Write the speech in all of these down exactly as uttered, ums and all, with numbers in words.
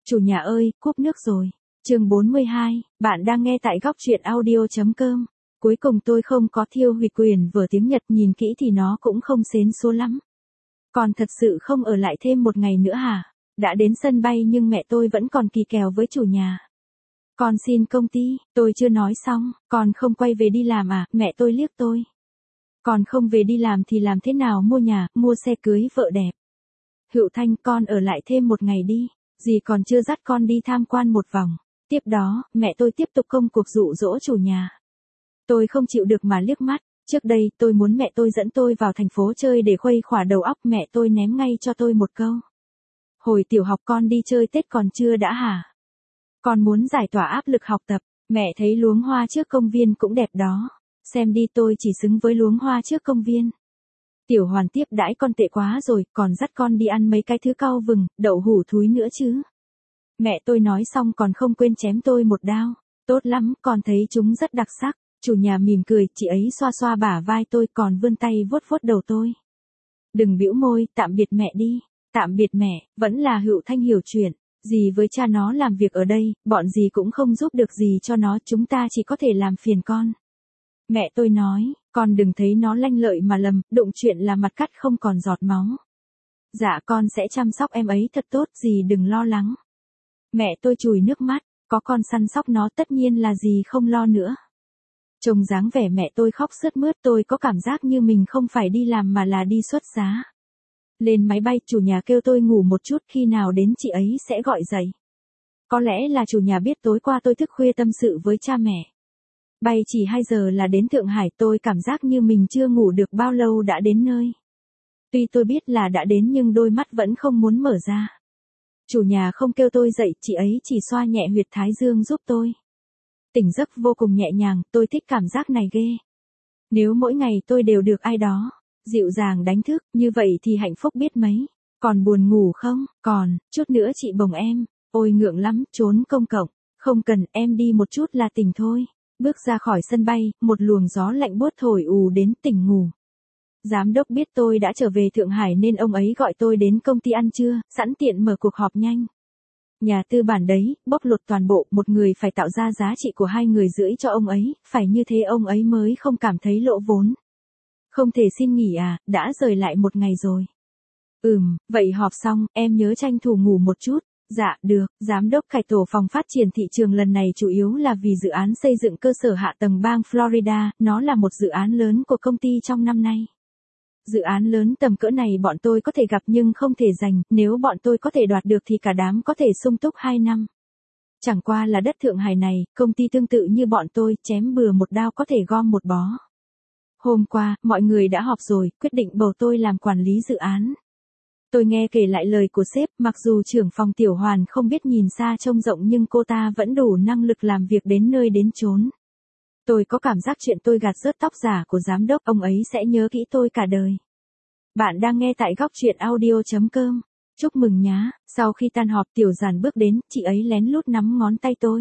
Chủ nhà ơi, cúp nước rồi. Chương bốn mươi hai, bạn đang nghe tại góc truyện audio.com. Cuối cùng tôi không có thiêu hủy quyền vở tiếng Nhật, nhìn kỹ thì nó cũng không xến xúa lắm. Còn thật sự không ở lại thêm một ngày nữa hả? Đã đến sân bay nhưng mẹ tôi vẫn còn kỳ kèo với chủ nhà. Con xin công ty, tôi chưa nói xong, con không quay về đi làm à? Mẹ tôi liếc tôi. Còn không về đi làm thì làm thế nào mua nhà, mua xe cưới vợ đẹp? Hữu Thanh, con ở lại thêm một ngày đi. Dì còn chưa dắt con đi tham quan một vòng. Tiếp đó, mẹ tôi tiếp tục công cuộc dụ dỗ chủ nhà. Tôi không chịu được mà liếc mắt. Trước đây, tôi muốn mẹ tôi dẫn tôi vào thành phố chơi để khuây khỏa đầu óc, mẹ tôi ném ngay cho tôi một câu. Hồi tiểu học con đi chơi Tết còn chưa đã hả? Con muốn giải tỏa áp lực học tập, mẹ thấy luống hoa trước công viên cũng đẹp đó. Xem đi, tôi chỉ xứng với luống hoa trước công viên. Tiểu Hoàn tiếp đãi con tệ quá rồi, còn dắt con đi ăn mấy cái thứ cau vừng, đậu hủ thúi nữa chứ. Mẹ tôi nói xong còn không quên chém tôi một đao. Tốt lắm, con thấy chúng rất đặc sắc. Chủ nhà mỉm cười, chị ấy xoa xoa bả vai tôi còn vươn tay vuốt vuốt đầu tôi. Đừng bĩu môi, tạm biệt mẹ đi. Tạm biệt mẹ, vẫn là Hữu Thanh hiểu chuyện. Dì với cha nó làm việc ở đây, bọn dì cũng không giúp được gì cho nó, chúng ta chỉ có thể làm phiền con. Mẹ tôi nói, con đừng thấy nó lanh lợi mà lầm, đụng chuyện là mặt cắt không còn giọt máu. Dạ con sẽ chăm sóc em ấy thật tốt, dì đừng lo lắng. Mẹ tôi chùi nước mắt, có con săn sóc nó tất nhiên là dì không lo nữa. Trông dáng vẻ mẹ tôi khóc sướt mướt, tôi có cảm giác như mình không phải đi làm mà là đi xuất giá. Lên máy bay, chủ nhà kêu tôi ngủ một chút, khi nào đến chị ấy sẽ gọi dậy. Có lẽ là chủ nhà biết tối qua tôi thức khuya tâm sự với cha mẹ. Bay chỉ hai giờ là đến Thượng Hải, tôi cảm giác như mình chưa ngủ được bao lâu đã đến nơi. Tuy tôi biết là đã đến nhưng đôi mắt vẫn không muốn mở ra. Chủ nhà không kêu tôi dậy, chị ấy chỉ xoa nhẹ huyệt thái dương giúp tôi. Tỉnh giấc vô cùng nhẹ nhàng, tôi thích cảm giác này ghê. Nếu mỗi ngày tôi đều được ai đó dịu dàng đánh thức, như vậy thì hạnh phúc biết mấy. Còn buồn ngủ không? Còn, chút nữa chị bồng em. Ôi ngượng lắm, trốn công cộng. Không cần, em đi một chút là tỉnh thôi. Bước ra khỏi sân bay, một luồng gió lạnh buốt thổi ù đến, tỉnh ngủ. Giám đốc biết tôi đã trở về Thượng Hải nên ông ấy gọi tôi đến công ty ăn trưa, sẵn tiện mở cuộc họp nhanh. Nhà tư bản đấy, bóc lột toàn bộ, một người phải tạo ra giá trị của hai người rưỡi cho ông ấy, phải như thế ông ấy mới không cảm thấy lỗ vốn. Không thể xin nghỉ à, đã rời lại một ngày rồi. Ừm, vậy họp xong, em nhớ tranh thủ ngủ một chút. Dạ, được, giám đốc cải tổ phòng phát triển thị trường lần này chủ yếu là vì dự án xây dựng cơ sở hạ tầng bang Florida, nó là một dự án lớn của công ty trong năm nay. Dự án lớn tầm cỡ này bọn tôi có thể gặp nhưng không thể giành, nếu bọn tôi có thể đoạt được thì cả đám có thể sung túc hai năm. Chẳng qua là đất Thượng Hải này, công ty tương tự như bọn tôi, chém bừa một đao có thể gom một bó. Hôm qua, mọi người đã họp rồi, quyết định bầu tôi làm quản lý dự án. Tôi nghe kể lại lời của sếp, mặc dù trưởng phòng Tiểu Hoàn không biết nhìn xa trông rộng nhưng cô ta vẫn đủ năng lực làm việc đến nơi đến chốn. Tôi có cảm giác chuyện tôi gạt rớt tóc giả của giám đốc, ông ấy sẽ nhớ kỹ tôi cả đời. Bạn đang nghe tại góc truyện audio.com. Chúc mừng nhá, sau khi tan họp Tiểu Giản bước đến, chị ấy lén lút nắm ngón tay tôi.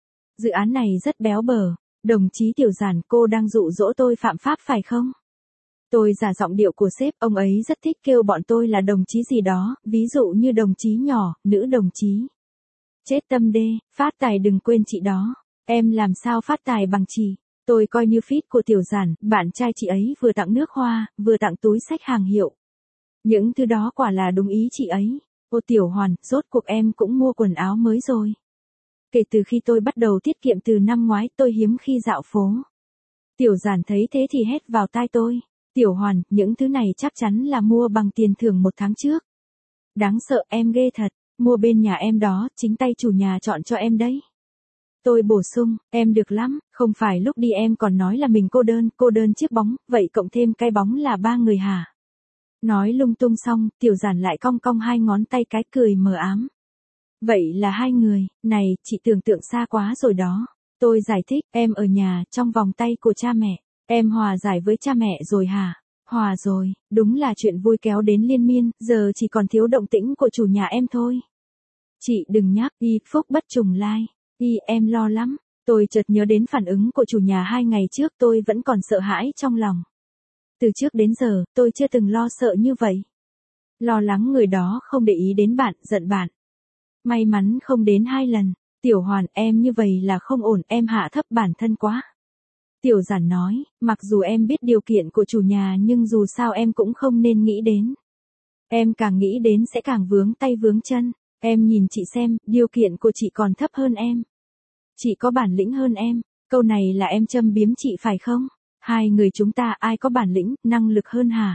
Dự án này rất béo bở, đồng chí Tiểu Giản, cô đang dụ dỗ tôi phạm pháp phải không? Tôi giả giọng điệu của sếp, ông ấy rất thích kêu bọn tôi là đồng chí gì đó, ví dụ như đồng chí nhỏ, nữ đồng chí. Chết tâm đê, phát tài đừng quên chị đó. Em làm sao phát tài bằng chị? Tôi coi như feed của Tiểu Giản, bạn trai chị ấy vừa tặng nước hoa, vừa tặng túi xách hàng hiệu. Những thứ đó quả là đúng ý chị ấy. Ô Tiểu Hoàn, rốt cuộc em cũng mua quần áo mới rồi. Kể từ khi tôi bắt đầu tiết kiệm từ năm ngoái, tôi hiếm khi dạo phố. Tiểu Giản thấy thế thì hét vào tai tôi. Tiểu Hoàn, những thứ này chắc chắn là mua bằng tiền thưởng một tháng trước. Đáng sợ, em ghê thật, mua bên nhà em đó, chính tay chủ nhà chọn cho em đấy. Tôi bổ sung, em được lắm, không phải lúc đi em còn nói là mình cô đơn, cô đơn chiếc bóng, vậy cộng thêm cái bóng là ba người hả? Nói lung tung xong, Tiểu Giản lại cong cong hai ngón tay cái cười mờ ám. Vậy là hai người, này, chị tưởng tượng xa quá rồi đó. Tôi giải thích, em ở nhà, trong vòng tay của cha mẹ. Em hòa giải với cha mẹ rồi hả? Hòa rồi, đúng là chuyện vui kéo đến liên miên, giờ chỉ còn thiếu động tĩnh của chủ nhà em thôi. Chị đừng nhắc, y phúc bất trùng lai. Y em lo lắm. Tôi chợt nhớ đến phản ứng của chủ nhà hai ngày trước, tôi vẫn còn sợ hãi trong lòng. Từ trước đến giờ, tôi chưa từng lo sợ như vậy. Lo lắng người đó không để ý đến bạn, giận bạn. May mắn không đến hai lần. Tiểu Hoàn, em như vậy là không ổn, em hạ thấp bản thân quá. Tiểu Giản nói, mặc dù em biết điều kiện của chủ nhà nhưng dù sao em cũng không nên nghĩ đến. Em càng nghĩ đến sẽ càng vướng tay vướng chân. Em nhìn chị xem, điều kiện của chị còn thấp hơn em. Chị có bản lĩnh hơn em. Câu này là em châm biếm chị phải không? Hai người chúng ta ai có bản lĩnh, năng lực hơn hả?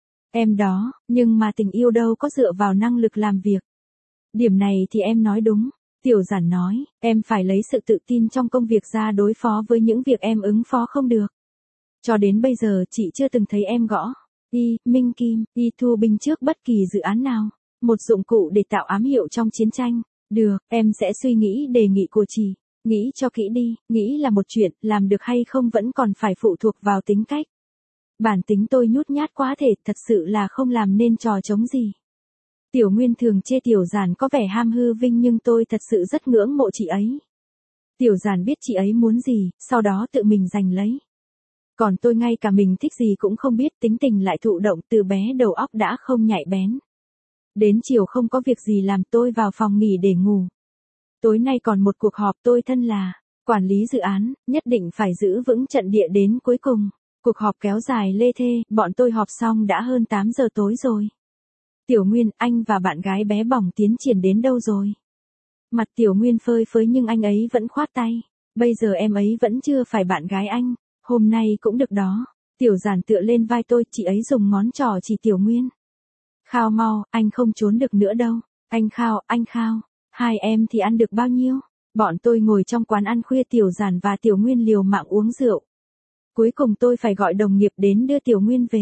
Em đó, nhưng mà tình yêu đâu có dựa vào năng lực làm việc. Điểm này thì em nói đúng. Tiểu Giản nói, em phải lấy sự tự tin trong công việc ra đối phó với những việc em ứng phó không được. Cho đến bây giờ chị chưa từng thấy em gõ Y, Minh Kim, Y thu binh trước bất kỳ dự án nào. Một dụng cụ để tạo ám hiệu trong chiến tranh. Được, em sẽ suy nghĩ đề nghị của chị. Nghĩ cho kỹ đi, nghĩ là một chuyện, làm được hay không vẫn còn phải phụ thuộc vào tính cách. Bản tính tôi nhút nhát quá thể, thật sự là không làm nên trò trống gì. Tiểu Nguyên thường chê Tiểu Giản có vẻ ham hư vinh nhưng tôi thật sự rất ngưỡng mộ chị ấy. Tiểu Giản biết chị ấy muốn gì, sau đó tự mình giành lấy. Còn tôi ngay cả mình thích gì cũng không biết, tính tình lại thụ động, từ bé đầu óc đã không nhạy bén. Đến chiều không có việc gì làm tôi vào phòng nghỉ để ngủ. Tối nay còn một cuộc họp, tôi thân là quản lý dự án, nhất định phải giữ vững trận địa đến cuối cùng. Cuộc họp kéo dài lê thê, bọn tôi họp xong đã hơn tám giờ tối rồi. Tiểu Nguyên, anh và bạn gái bé bỏng tiến triển đến đâu rồi? Mặt Tiểu Nguyên phơi phới nhưng anh ấy vẫn khoát tay. Bây giờ em ấy vẫn chưa phải bạn gái anh. Hôm nay cũng được đó. Tiểu Giản tựa lên vai tôi, chị ấy dùng ngón trỏ chỉ Tiểu Nguyên. Khao mau, anh không trốn được nữa đâu. Anh khao, anh khao. Hai em thì ăn được bao nhiêu? Bọn tôi ngồi trong quán ăn khuya, Tiểu Giản và Tiểu Nguyên liều mạng uống rượu. Cuối cùng tôi phải gọi đồng nghiệp đến đưa Tiểu Nguyên về.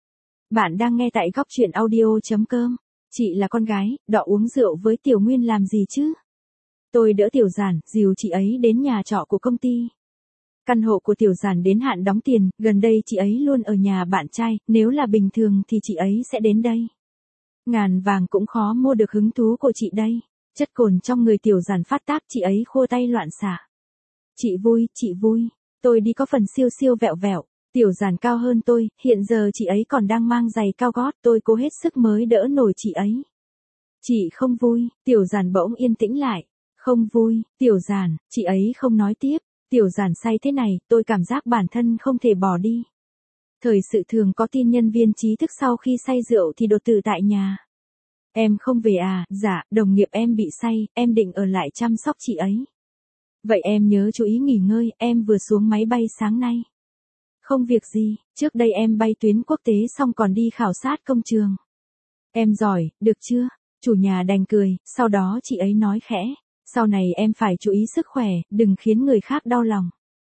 Bạn đang nghe tại góc truyện audio chấm com. Chị là con gái, đọ uống rượu với Tiểu Nguyên làm gì chứ? Tôi đỡ Tiểu Giản, dìu chị ấy đến nhà trọ của công ty. Căn hộ của Tiểu Giản đến hạn đóng tiền, gần đây chị ấy luôn ở nhà bạn trai, nếu là bình thường thì chị ấy sẽ đến đây. Ngàn vàng cũng khó mua được hứng thú của chị đây. Chất cồn trong người Tiểu Giản phát tác, chị ấy khua tay loạn xạ. Chị vui, chị vui. Tôi đi có phần siêu siêu vẹo vẹo. Tiểu Giản cao hơn tôi, hiện giờ chị ấy còn đang mang giày cao gót, tôi cố hết sức mới đỡ nổi chị ấy. Chị không vui, Tiểu Giản bỗng yên tĩnh lại. Không vui, Tiểu Giản, chị ấy không nói tiếp. Tiểu Giản say thế này, tôi cảm giác bản thân không thể bỏ đi. Thời sự thường có tin nhân viên trí thức sau khi say rượu thì đột tử tại nhà. Em không về à? Dạ, đồng nghiệp em bị say, em định ở lại chăm sóc chị ấy. Vậy em nhớ chú ý nghỉ ngơi, em vừa xuống máy bay sáng nay. Không việc gì, trước đây em bay tuyến quốc tế xong còn đi khảo sát công trường. Em giỏi, được chưa? Chủ nhà đành cười, sau đó chị ấy nói khẽ. Sau này em phải chú ý sức khỏe, đừng khiến người khác đau lòng.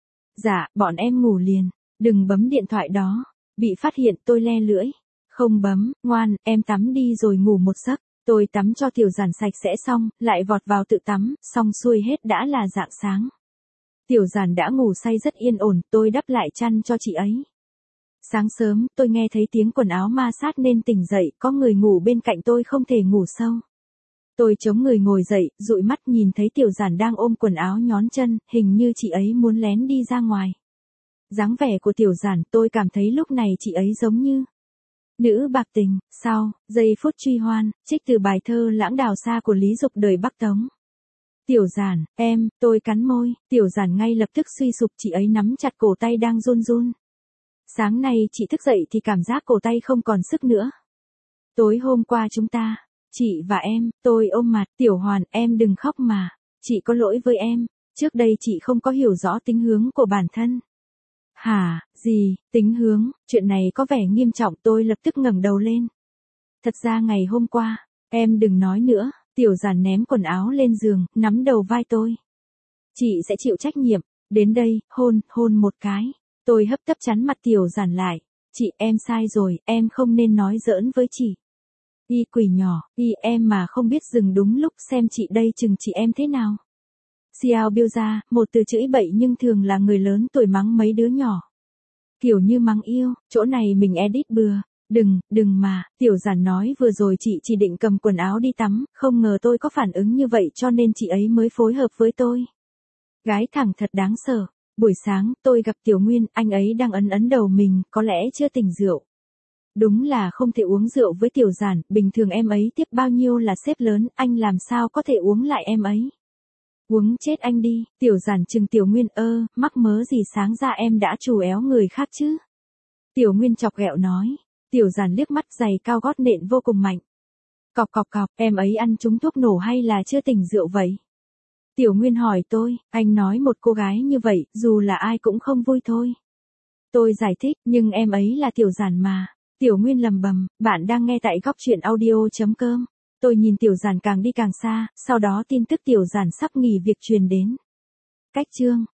Dạ, bọn em ngủ liền, đừng bấm điện thoại đó. Bị phát hiện tôi le lưỡi. Không bấm, ngoan, em tắm đi rồi ngủ một giấc. Tôi tắm cho Tiểu Giản sạch sẽ xong, lại vọt vào tự tắm, xong xuôi hết đã là rạng sáng. Tiểu Giản đã ngủ say rất yên ổn, tôi đắp lại chăn cho chị ấy. Sáng sớm, tôi nghe thấy tiếng quần áo ma sát nên tỉnh dậy, có người ngủ bên cạnh tôi không thể ngủ sâu. Tôi chống người ngồi dậy, dụi mắt nhìn thấy Tiểu Giản đang ôm quần áo nhón chân, hình như chị ấy muốn lén đi ra ngoài. Dáng vẻ của Tiểu Giản, tôi cảm thấy lúc này chị ấy giống như nữ bạc tình. Sau giây phút truy hoan, trích từ bài thơ Lãng Đào Xa của Lý Dục đời Bắc Tống. Tiểu Giản, em, tôi cắn môi, Tiểu Giản ngay lập tức suy sụp, chị ấy nắm chặt cổ tay đang run run. Sáng nay chị thức dậy thì cảm giác cổ tay không còn sức nữa. Tối hôm qua chúng ta, chị và em, tôi ôm mặt, Tiểu Hoàn, em đừng khóc mà, chị có lỗi với em, trước đây chị không có hiểu rõ tính hướng của bản thân. Hả, gì, tính hướng, chuyện này có vẻ nghiêm trọng, tôi lập tức ngẩng đầu lên. Thật ra ngày hôm qua, em đừng nói nữa, Tiểu Giản ném quần áo lên giường, nắm đầu vai tôi. Chị sẽ chịu trách nhiệm, đến đây, hôn, hôn một cái. Tôi hấp tấp chắn mặt Tiểu Giản lại. Chị, em sai rồi, em không nên nói giỡn với chị. Y quỷ nhỏ, y em mà không biết dừng đúng lúc, xem chị đây chừng chị em thế nào. Xiao Biêu ra, một từ chửi bậy nhưng thường là người lớn tuổi mắng mấy đứa nhỏ. Kiểu như mắng yêu, chỗ này mình edit bừa. Đừng, đừng mà, Tiểu Giản nói vừa rồi chị chỉ định cầm quần áo đi tắm, không ngờ tôi có phản ứng như vậy cho nên chị ấy mới phối hợp với tôi. Gái thẳng thật đáng sợ. Buổi sáng, tôi gặp Tiểu Nguyên, anh ấy đang ấn ấn đầu mình, có lẽ chưa tỉnh rượu. Đúng là không thể uống rượu với Tiểu Giản, bình thường em ấy tiếp bao nhiêu là sếp lớn, anh làm sao có thể uống lại em ấy. Uống chết anh đi, Tiểu Giản chừng Tiểu Nguyên, ơ, mắc mớ gì sáng ra em đã trù éo người khác chứ. Tiểu Nguyên chọc ghẹo nói, Tiểu Giản liếc mắt giày cao gót nện vô cùng mạnh. Cọc cọc cọc, em ấy ăn trúng thuốc nổ hay là chưa tỉnh rượu vậy? Tiểu Nguyên hỏi tôi, anh nói một cô gái như vậy, dù là ai cũng không vui thôi. Tôi giải thích, nhưng em ấy là Tiểu Giản mà. Tiểu Nguyên lầm bầm, bạn đang nghe tại góc truyện audio.com. Tôi nhìn Tiểu Giản càng đi càng xa, sau đó tin tức Tiểu Giản sắp nghỉ việc truyền đến. Cách chương